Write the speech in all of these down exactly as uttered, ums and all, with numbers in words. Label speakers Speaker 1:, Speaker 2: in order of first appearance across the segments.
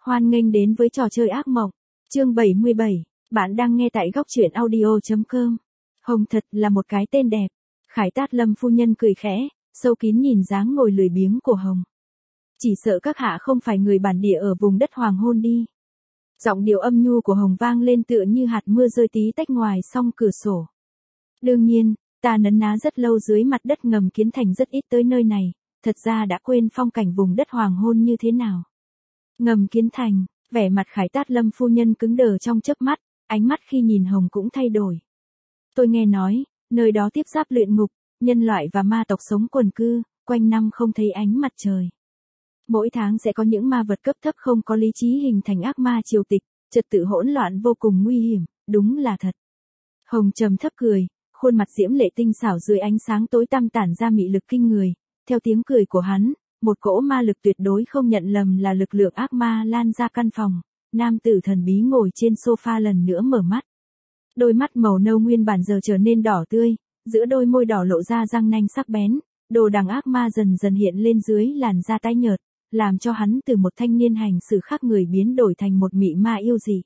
Speaker 1: Hoan nghênh đến với trò chơi ác mộng. Chương bảy mươi bảy, bạn đang nghe tại góc truyện audio chấm com. Hồng thật là một cái tên đẹp. Khải Tát Lâm phu nhân cười khẽ, sâu kín nhìn dáng ngồi lười biếng của Hồng. Chỉ sợ các hạ không phải người bản địa ở vùng đất hoàng hôn đi. Giọng điệu âm nhu của Hồng vang lên tựa như hạt mưa rơi tí tách ngoài song cửa sổ. Đương nhiên, ta nấn ná rất lâu dưới mặt đất ngầm Kiến Thành rất ít tới nơi này, thật ra đã quên phong cảnh vùng đất hoàng hôn như thế nào. Ngầm Kiến Thành, vẻ mặt Khải Tát Lâm phu nhân cứng đờ trong chớp mắt, ánh mắt khi nhìn Hồng cũng thay đổi. Tôi nghe nói, nơi đó tiếp giáp luyện ngục, nhân loại và ma tộc sống quần cư, quanh năm không thấy ánh mặt trời. Mỗi tháng sẽ có những ma vật cấp thấp không có lý trí hình thành ác ma triều tịch, trật tự hỗn loạn vô cùng nguy hiểm, đúng là thật. Hồng trầm thấp cười, khuôn mặt diễm lệ tinh xảo dưới ánh sáng tối tăm tản ra mị lực kinh người, theo tiếng cười của hắn, một cỗ ma lực tuyệt đối không nhận lầm là lực lượng ác ma lan ra căn phòng. Nam tử thần bí ngồi trên sofa lần nữa mở mắt. Đôi mắt màu nâu nguyên bản giờ trở nên đỏ tươi, giữa đôi môi đỏ lộ ra răng nanh sắc bén, đồ đằng ác ma dần dần hiện lên dưới làn da tái nhợt, làm cho hắn từ một thanh niên hành xử khác người biến đổi thành một mị ma yêu dị.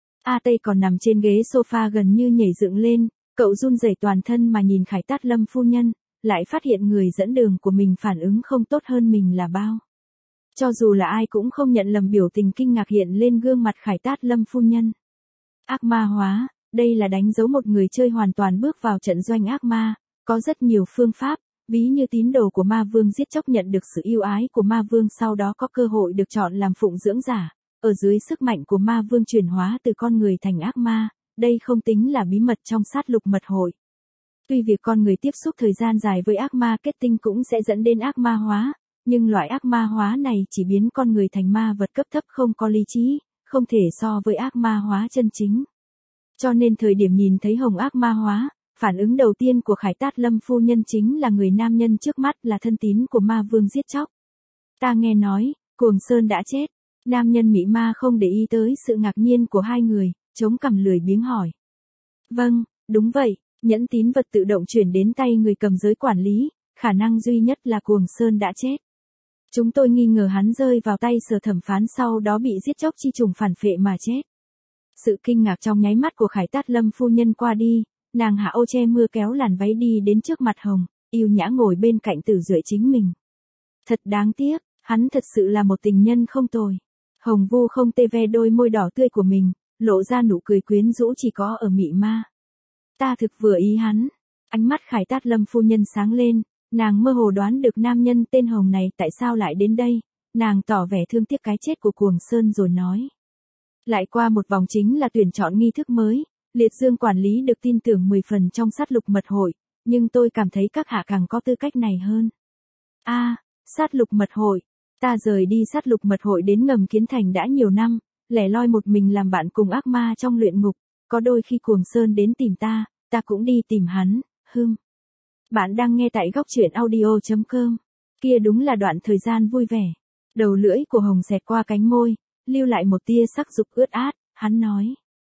Speaker 1: A Tây còn nằm trên ghế sofa gần như nhảy dựng lên, cậu run rẩy toàn thân mà nhìn Khải Tát Lâm phu nhân, lại phát hiện người dẫn đường của mình phản ứng không tốt hơn mình là bao. Cho dù là ai cũng không nhận lầm biểu tình kinh ngạc hiện lên gương mặt Khải Tát Lâm phu nhân. Ác ma hóa, đây là đánh dấu một người chơi hoàn toàn bước vào trận doanh ác ma, có rất nhiều phương pháp, ví như tín đồ của ma vương giết chóc nhận được sự yêu ái của ma vương sau đó có cơ hội được chọn làm phụng dưỡng giả, ở dưới sức mạnh của ma vương chuyển hóa từ con người thành ác ma, đây không tính là bí mật trong sát lục mật hội. Tuy việc con người tiếp xúc thời gian dài với ác ma kết tinh cũng sẽ dẫn đến ác ma hóa, nhưng loại ác ma hóa này chỉ biến con người thành ma vật cấp thấp không có lý trí, không thể so với ác ma hóa chân chính. Cho nên thời điểm nhìn thấy Hồng ác ma hóa, phản ứng đầu tiên của Khải Tát Lâm phu nhân chính là người nam nhân trước mắt là thân tín của ma vương giết chóc. Ta nghe nói, Cuồng Sơn đã chết. Nam nhân mị ma không để ý tới sự ngạc nhiên của hai người, chống cằm lười biếng hỏi. Vâng, đúng vậy, nhẫn tín vật tự động chuyển đến tay người cầm giới quản lý, khả năng duy nhất là Cuồng Sơn đã chết. Chúng tôi nghi ngờ hắn rơi vào tay sở thẩm phán sau đó bị giết chóc chi trùng phản phệ mà chết. Sự kinh ngạc trong nháy mắt của Khải Tát Lâm phu nhân qua đi, nàng hạ ô che mưa kéo làn váy đi đến trước mặt Hồng, yêu nhã ngồi bên cạnh Tử Duệ chính mình. Thật đáng tiếc, hắn thật sự là một tình nhân không tồi. Hồng vu không tê ve đôi môi đỏ tươi của mình, lộ ra nụ cười quyến rũ chỉ có ở mị ma. Ta thực vừa ý hắn. Ánh mắt Khải Tát Lâm phu nhân sáng lên, nàng mơ hồ đoán được nam nhân tên Hồng này tại sao lại đến đây, nàng tỏ vẻ thương tiếc cái chết của Cuồng Sơn rồi nói. Lại qua một vòng chính là tuyển chọn nghi thức mới, Liệt Dương quản lý được tin tưởng mười phần trong sát lục mật hội, nhưng tôi cảm thấy các hạ càng có tư cách này hơn. A, à, sát lục mật hội. Ta rời đi sát lục mật hội đến ngầm Kiến Thành đã nhiều năm, lẻ loi một mình làm bạn cùng ác ma trong luyện ngục, có đôi khi Cuồng Sơn đến tìm ta, ta cũng đi tìm hắn, hưng. Bạn đang nghe tại góc truyện audio chấm com. Kia đúng là đoạn thời gian vui vẻ. Đầu lưỡi của Hồng xẹt qua cánh môi, lưu lại một tia sắc dục ướt át, hắn nói.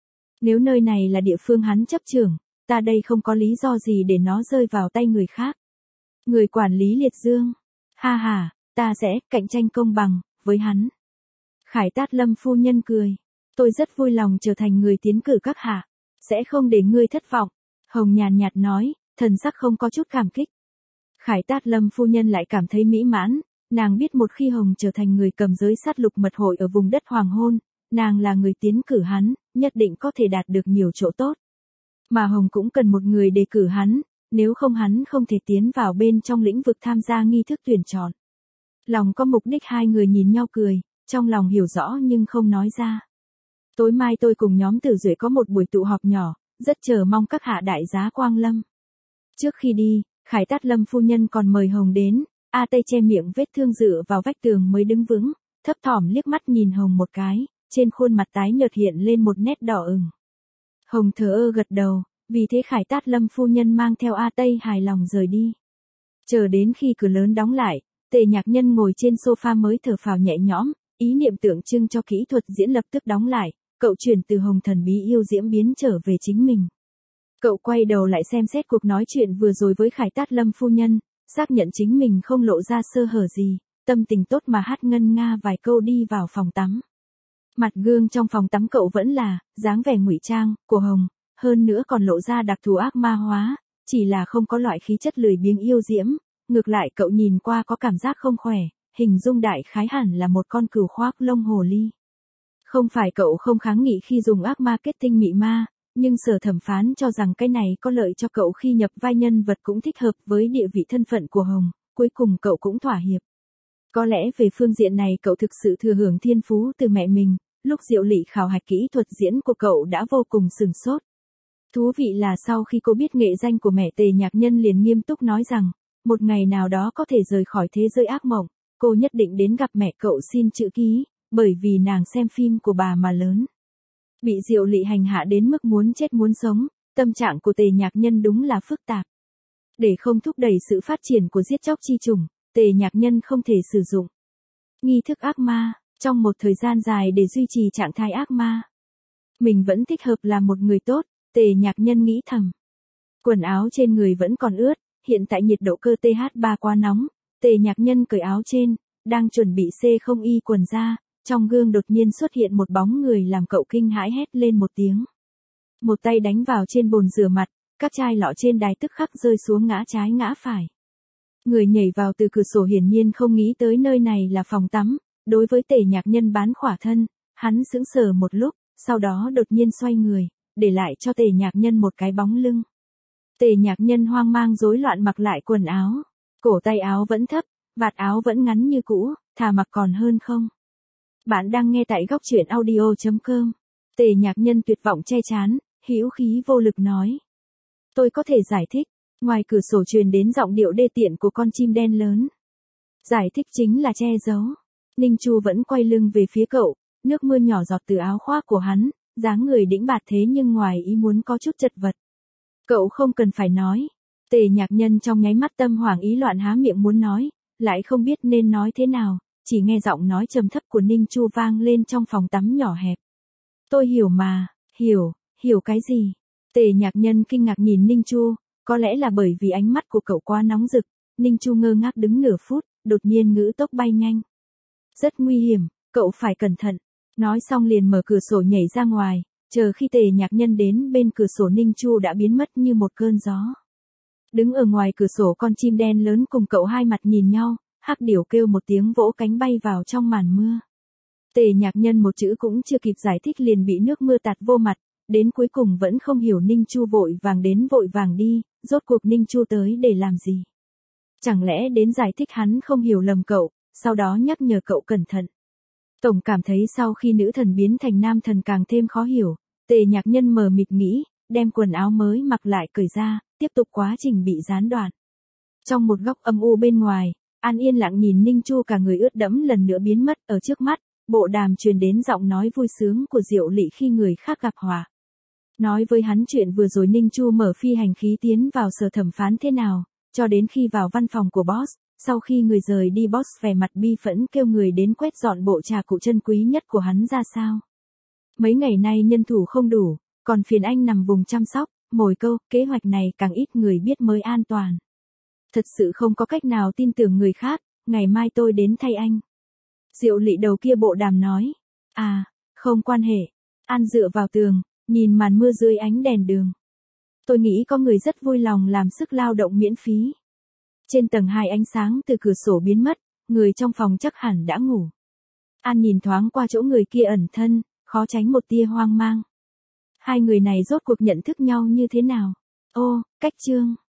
Speaker 1: Nếu nơi này là địa phương hắn chấp trưởng, ta đây không có lý do gì để nó rơi vào tay người khác. Người quản lý Liệt Dương. Ha ha, ta sẽ cạnh tranh công bằng với hắn. Khải Tát Lâm phu nhân cười. Tôi rất vui lòng trở thành người tiến cử các hạ. Sẽ không để ngươi thất vọng. Hồng nhàn nhạt nói, thần sắc không có chút cảm kích. Khải Tát Lâm phu nhân lại cảm thấy mỹ mãn, nàng biết một khi Hồng trở thành người cầm giới sát lục mật hội ở vùng đất hoàng hôn, nàng là người tiến cử hắn, nhất định có thể đạt được nhiều chỗ tốt. Mà Hồng cũng cần một người đề cử hắn, nếu không hắn không thể tiến vào bên trong lĩnh vực tham gia nghi thức tuyển chọn. Lòng có mục đích hai người nhìn nhau cười, trong lòng hiểu rõ nhưng không nói ra. Tối mai tôi cùng nhóm Tử Duệ có một buổi tụ họp nhỏ, rất chờ mong các hạ đại giá quang lâm. Trước khi đi, Khải Tát Lâm phu nhân còn mời Hồng đến, A Tây che miệng vết thương dựa vào vách tường mới đứng vững, thấp thỏm liếc mắt nhìn Hồng một cái, trên khuôn mặt tái nhợt hiện lên một nét đỏ ửng. Hồng thờ ơ gật đầu, vì thế Khải Tát Lâm phu nhân mang theo A Tây hài lòng rời đi. Chờ đến khi cửa lớn đóng lại, Tề Nhạc Nhân ngồi trên sofa mới thở phào nhẹ nhõm, ý niệm tượng trưng cho kỹ thuật diễn lập tức đóng lại, cậu chuyển từ Hồng thần bí yêu diễm biến trở về chính mình. Cậu quay đầu lại xem xét cuộc nói chuyện vừa rồi với Khải Tát Lâm phu nhân, xác nhận chính mình không lộ ra sơ hở gì, tâm tình tốt mà hát ngân nga vài câu đi vào phòng tắm. Mặt gương trong phòng tắm cậu vẫn là dáng vẻ ngụy trang của Hồng, hơn nữa còn lộ ra đặc thù ác ma hóa, chỉ là không có loại khí chất lười biếng yêu diễm, ngược lại cậu nhìn qua có cảm giác không khỏe, hình dung đại khái hẳn là một con cừu khoác lông hồ ly. Không phải cậu không kháng nghị khi dùng ác marketing mị ma, nhưng sở thẩm phán cho rằng cái này có lợi cho cậu khi nhập vai nhân vật cũng thích hợp với địa vị thân phận của Hồng, cuối cùng cậu cũng thỏa hiệp. Có lẽ về phương diện này cậu thực sự thừa hưởng thiên phú từ mẹ mình, lúc Diệu Lị khảo hạch kỹ thuật diễn của cậu đã vô cùng sửng sốt. Thú vị là sau khi cô biết nghệ danh của mẹ Tề Nhạc Nhân liền nghiêm túc nói rằng, một ngày nào đó có thể rời khỏi thế giới ác mộng, cô nhất định đến gặp mẹ cậu xin chữ ký, bởi vì nàng xem phim của bà mà lớn. Bị Diệu Lị hành hạ đến mức muốn chết muốn sống, tâm trạng của Tề Nhạc Nhân đúng là phức tạp. Để không thúc đẩy sự phát triển của giết chóc chi chủng, Tề Nhạc Nhân không thể sử dụng nghi thức ác ma trong một thời gian dài để duy trì trạng thái ác ma. Mình vẫn thích hợp làm một người tốt, Tề Nhạc Nhân nghĩ thầm. Quần áo trên người vẫn còn ướt, hiện tại nhiệt độ cơ tê hát ba quá nóng, Tề Nhạc Nhân cởi áo trên, đang chuẩn bị xê không y quần ra, trong gương đột nhiên xuất hiện một bóng người làm cậu kinh hãi hét lên một tiếng. Một tay đánh vào trên bồn rửa mặt, các chai lọ trên đài tức khắc rơi xuống ngã trái ngã phải. Người nhảy vào từ cửa sổ hiển nhiên không nghĩ tới nơi này là phòng tắm, đối với Tề Nhạc Nhân bán khỏa thân, hắn sững sờ một lúc, sau đó đột nhiên xoay người, để lại cho Tề Nhạc Nhân một cái bóng lưng. Tề Nhạc Nhân hoang mang rối loạn mặc lại quần áo, cổ tay áo vẫn thấp, vạt áo vẫn ngắn như cũ, thà mặc còn hơn không. Bạn đang nghe tại góc truyện audio chấm com. Tề Nhạc Nhân tuyệt vọng che chán, hữu khí vô lực nói. Tôi có thể giải thích. Ngoài cửa sổ truyền đến giọng điệu đê tiện của con chim đen lớn. Giải thích chính là che giấu. Ninh Chu vẫn quay lưng về phía cậu, nước mưa nhỏ giọt từ áo khoác của hắn, dáng người đĩnh bạt thế nhưng ngoài ý muốn có chút chật vật. Cậu không cần phải nói. Tề Nhạc Nhân trong nháy mắt tâm hoảng ý loạn há miệng muốn nói, lại không biết nên nói thế nào, chỉ nghe giọng nói trầm thấp của Ninh Chu vang lên trong phòng tắm nhỏ hẹp. Tôi hiểu mà, hiểu, hiểu cái gì? Tề Nhạc Nhân kinh ngạc nhìn Ninh Chu. Có lẽ là bởi vì ánh mắt của cậu quá nóng rực, Ninh Chu ngơ ngác đứng nửa phút, đột nhiên ngữ tốc bay nhanh. Rất nguy hiểm, cậu phải cẩn thận. Nói xong liền mở cửa sổ nhảy ra ngoài, chờ khi Tề Nhạc Nhân đến bên cửa sổ Ninh Chu đã biến mất như một cơn gió. Đứng ở ngoài cửa sổ con chim đen lớn cùng cậu hai mặt nhìn nhau, hắc điểu kêu một tiếng vỗ cánh bay vào trong màn mưa. Tề Nhạc Nhân một chữ cũng chưa kịp giải thích liền bị nước mưa tạt vô mặt. Đến cuối cùng vẫn không hiểu Ninh Chu vội vàng đến vội vàng đi, rốt cuộc Ninh Chu tới để làm gì? Chẳng lẽ đến giải thích hắn không hiểu lầm cậu, sau đó nhắc nhở cậu cẩn thận. Tổng cảm thấy sau khi nữ thần biến thành nam thần càng thêm khó hiểu, Tề Nhạc Nhân mờ mịt nghĩ, đem quần áo mới mặc lại cởi ra, tiếp tục quá trình bị gián đoạn. Trong một góc âm u bên ngoài, An yên lặng nhìn Ninh Chu cả người ướt đẫm lần nữa biến mất ở trước mắt, bộ đàm truyền đến giọng nói vui sướng của Diệu Lị khi người khác gặp họa. Nói với hắn chuyện vừa rồi Ninh Chu mở phi hành khí tiến vào sở thẩm phán thế nào, cho đến khi vào văn phòng của boss, sau khi người rời đi boss vẻ mặt bi phẫn kêu người đến quét dọn bộ trà cụ chân quý nhất của hắn ra sao. Mấy ngày nay nhân thủ không đủ, còn phiền anh nằm vùng chăm sóc, mồi câu, kế hoạch này càng ít người biết mới an toàn. Thật sự không có cách nào tin tưởng người khác, ngày mai tôi đến thay anh. Diệu Lị đầu kia bộ đàm nói, à, không quan hệ. An dựa vào tường, nhìn màn mưa dưới ánh đèn đường. Tôi nghĩ có người rất vui lòng làm sức lao động miễn phí. Trên tầng hai ánh sáng từ cửa sổ biến mất, người trong phòng chắc hẳn đã ngủ. An nhìn thoáng qua chỗ người kia ẩn thân, khó tránh một tia hoang mang. Hai người này rốt cuộc nhận thức nhau như thế nào? Ô, cách chương.